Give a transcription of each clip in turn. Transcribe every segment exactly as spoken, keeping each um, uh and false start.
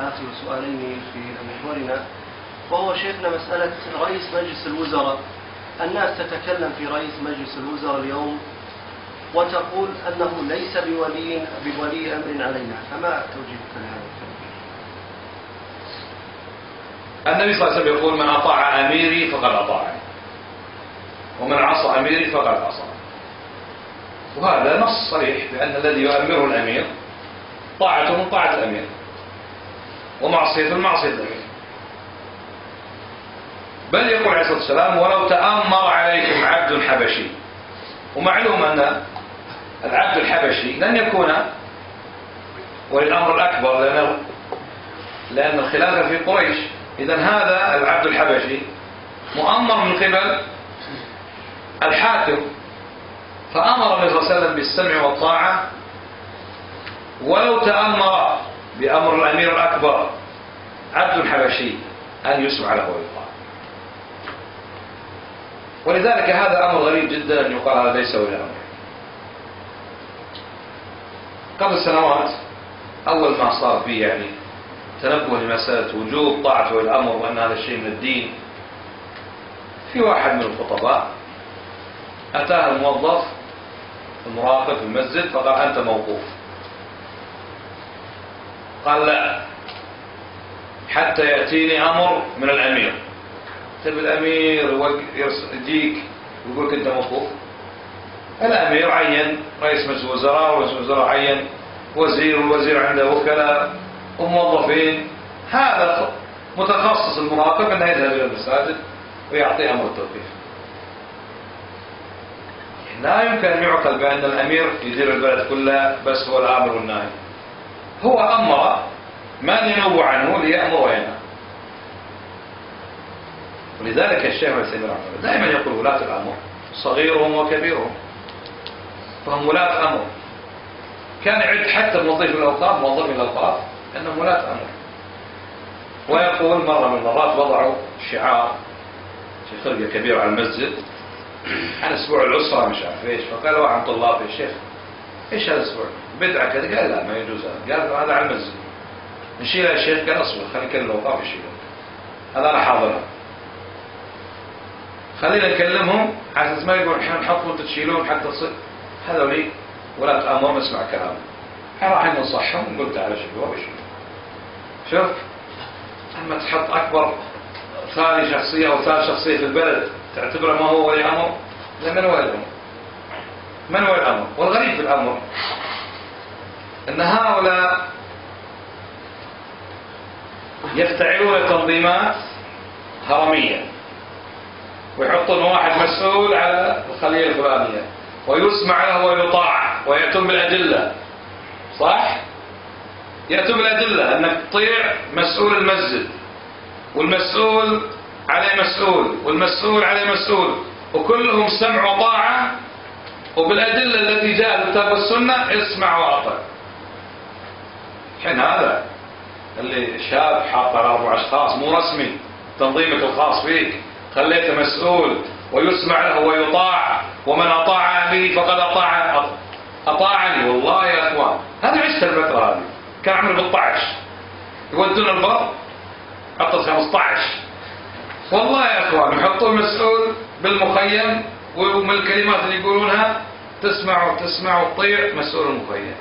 آخر سؤالين في محورنا، وهو شيخنا مسألة رئيس مجلس الوزراء. الناس تتكلم في رئيس مجلس الوزراء اليوم وتقول أنه ليس بولي بولي أمر علينا، فما توجيهك لهذا الكلام؟ النبي صلى الله عليه وسلم يقول: من أطاع أميري فقد أطاعني، ومن عصى أميري فقد عصى. وهذا نص صريح بأن الذي يؤمره الأمير طاعته من طاعة الأمير، ومعصيته من معصية الأمير. بل يقول عليه الصلاة والسلام: ولو تأمر عليكم عبد حبشي. ومعلوم أن العبد الحبشي لن يكون ولي الأمر الأكبر، لأن لأن الخلافة في قريش. إذن هذا العبد الحبشي مؤمر من قبل الحاكم، فأمر النبي صلى الله عليه وسلم بالسمع والطاعة، ولو تأمر بأمر الأمير الأكبر عبد حبشي أن يسمع له ويطاع. ولذلك هذا أمر غريب جدا أن يقال هذا ليس ولي أمر. قبل سنوات أول ما صار فيه يعني تنبه لمسألة وجوب طاعة ولي الأمر وأن هذا الشيء من الدين، في واحد من الخطباء أتاه الموظف المراقب في المسجد فقال: أنت موقوف. قال: لا، حتى يأتيني أمر من الأمير. طيب الأمير يجيك ويقول لك أنت موقوف؟ الأمير عين رئيس مجلس الوزراء، ورئيس الوزراء عين وزير، والوزير عنده وكلاء وموظفين. هذا متخصص المراقب أنه يذهب إلى المساجد ويعطي أمر التوقيف. لا يمكن أن يعقل بأن الأمير يدير البلد كلها بس هو الآمر والناهي. هو أمر من ينوب عنه ليأمر وينهى. ولذلك الشيخ ابن تيمية رحمه الله دائما يقول: ولاة الأمر صغيرهم وكبيرهم، فهم ولاة أمر. كان يعد حتى موظفي الأوقاف موظفي الأوقاف أنهم ولاة أمر. ويقول: مرة من المرات وضعوا شعار في خرقة كبيرة على المسجد عن أسبوع الأسرة مش عارف إيش، فقال واحد من طلاب: يا شيخ إيش هذا الأسبوع؟ بدعة كذا. قال: لا، ما يجوز هذا. قال: هذا على المسجد نشيلها يا شيخ. قال: أصبر خلينا نكلم الأوقاف يشيلها، هذا أنا حاضرها، خلينا نكلمهم على أساس ما يقول إحنا نحط وأنتم تشيلون حتى تصير. هذا ولي ولا أمر نسمع كلامه. إحنا راح ننصحهم ونقول: تعالوا شيلوها وشيلوها. شوف، لما تحط أكبر ثاني شخصية أو ثالث شخصية في البلد تعتبره ما هو ولي أمر؟ من ولي الأمر؟ من ولي الأمر؟ والغريب في الأمر أن هؤلاء يفتعلون تنظيمات هرمية ويحطون واحد مسؤول على الخلية الفلانية ويسمع له ويطاع ويأتون بالأدلة. صح؟ يأتون بالأدلة أنك تطيع مسؤول المسجد، والمسؤول عليه مسؤول، والمسؤول عليه مسؤول، وكلهم سمع وطاعة، وبالأدلة التي جاءت بالكتاب والسنة اسمع وأطع. حين هذا اللي شاب حاط على أربع أشخاص مو رسمي، تنظيمك الخاص فيك خليته مسؤول ويسمع له ويطاع، ومن أطاع أميري فقد أطاع أطاعني. والله يا أخوان هذه عشت الفترة هذه، كان عمري بالطعش يودون البر عطت خمسة عشر. والله يا أخوان يحطون مسؤول بالمخيم، ومن الكلمات اللي يقولونها تسمع وتسمع وتطيع مسؤول المخيم،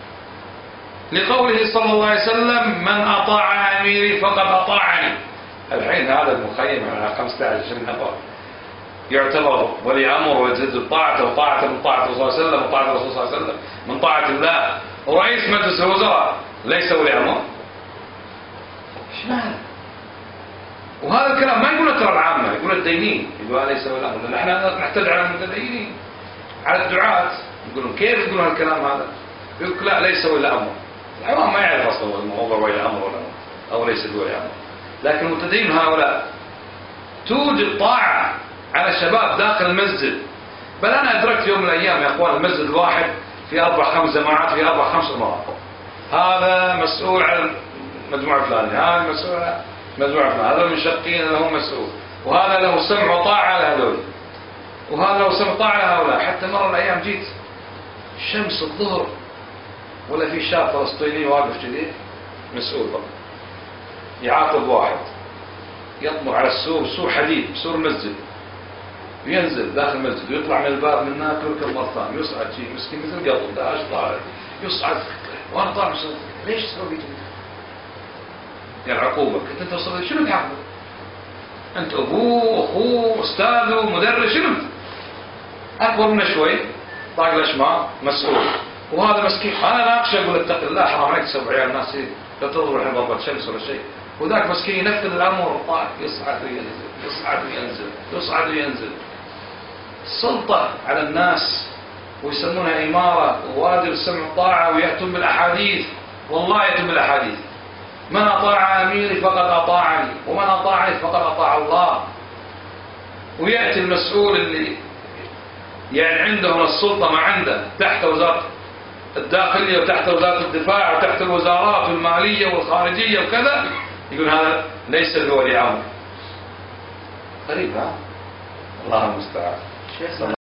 لقوله صلى الله عليه وسلم: من أطاع أميري فقد أطاعني. الحين هذا المخيم على خمسة عشر نفر يعتبر ولي أمر ويجد طاعته وطاعته من طاعة الرسول صلى الله عليه وسلم وطاعة الرسول صلى الله عليه وسلم من طاعة الله، ورئيس مجلس الوزراء ليس ولي أمر. ايش معنى؟ وهذا الكلام ما يقول ترى العامة، يقول الدينين، يقول ليس ولي أمر. لأن احنا نحتاج على المتدينين، على الدعاة، يقولون كيف يقولون الكلام هذا؟ يقول لا ليس ولي أمر. العوام ما يعرف أصلا الموضوع ولي أمر ولا أو ليس ولي أمر. لكن المتدين هؤلاء توجد طاعة على الشباب داخل المسجد. بل أنا أدركت يوم من الأيام يا أخوان المسجد الواحد في أربع خمس جماعات في أربع خمس أمراء، هذا مسؤول على المجموعة الفلانية، هذا مسؤول على المجموعة الفلانية، هذا المشقين له مسؤول، وهذا له سمع وطاعة على هذول، وهذا له سمع وطاعة على هؤلاء. حتى مرة من الأيام جيت شمس الظهر ولا في شاب فلسطيني واقف جديد مسؤول بقى. يعاقب واحد يطمر على السور، سور حديد، سور مسجد، ينزل داخل المسجد ويطلع من الباب من هناك ويركب مرة ثانية، يصعد شيء مسكين مثل قبل داش طالع يصعد، وانا طالع مسجد ليش سويت كذا؟ يعني عقوبة كنت انت وصلت شنو تعاقبه؟ انت ابوه اخوه استاذه مدرس شنو انت؟ اكبر منه شوي طاق الاشماء مسؤول، وهذا مسكين انا ناقشه اقول اتق الله حرام عليك تسوي عيال الناس لا تضرب الحين ضربة شمس ولا شيء، وذاك مسكين ينفذ الامر طاق يصعد وينزل يصعد وينزل يصعد وينزل. السلطة على الناس ويسمونها إمارة، ووادر السمع والطاعة، ويأتون بالأحاديث، والله يأتون بالأحاديث من أطاع أميري فقد أطاعني ومن أطاعني فقد أطاع الله. ويأتي المسؤول اللي يعني عنده من السلطة ما عنده تحت وزارة الداخلية وتحت وزارة الدفاع وتحت الوزارات والمالية والخارجية وكذا، يقول هذا ليس بولي أمر. غريب ها؟ الله المستعان. شيخنا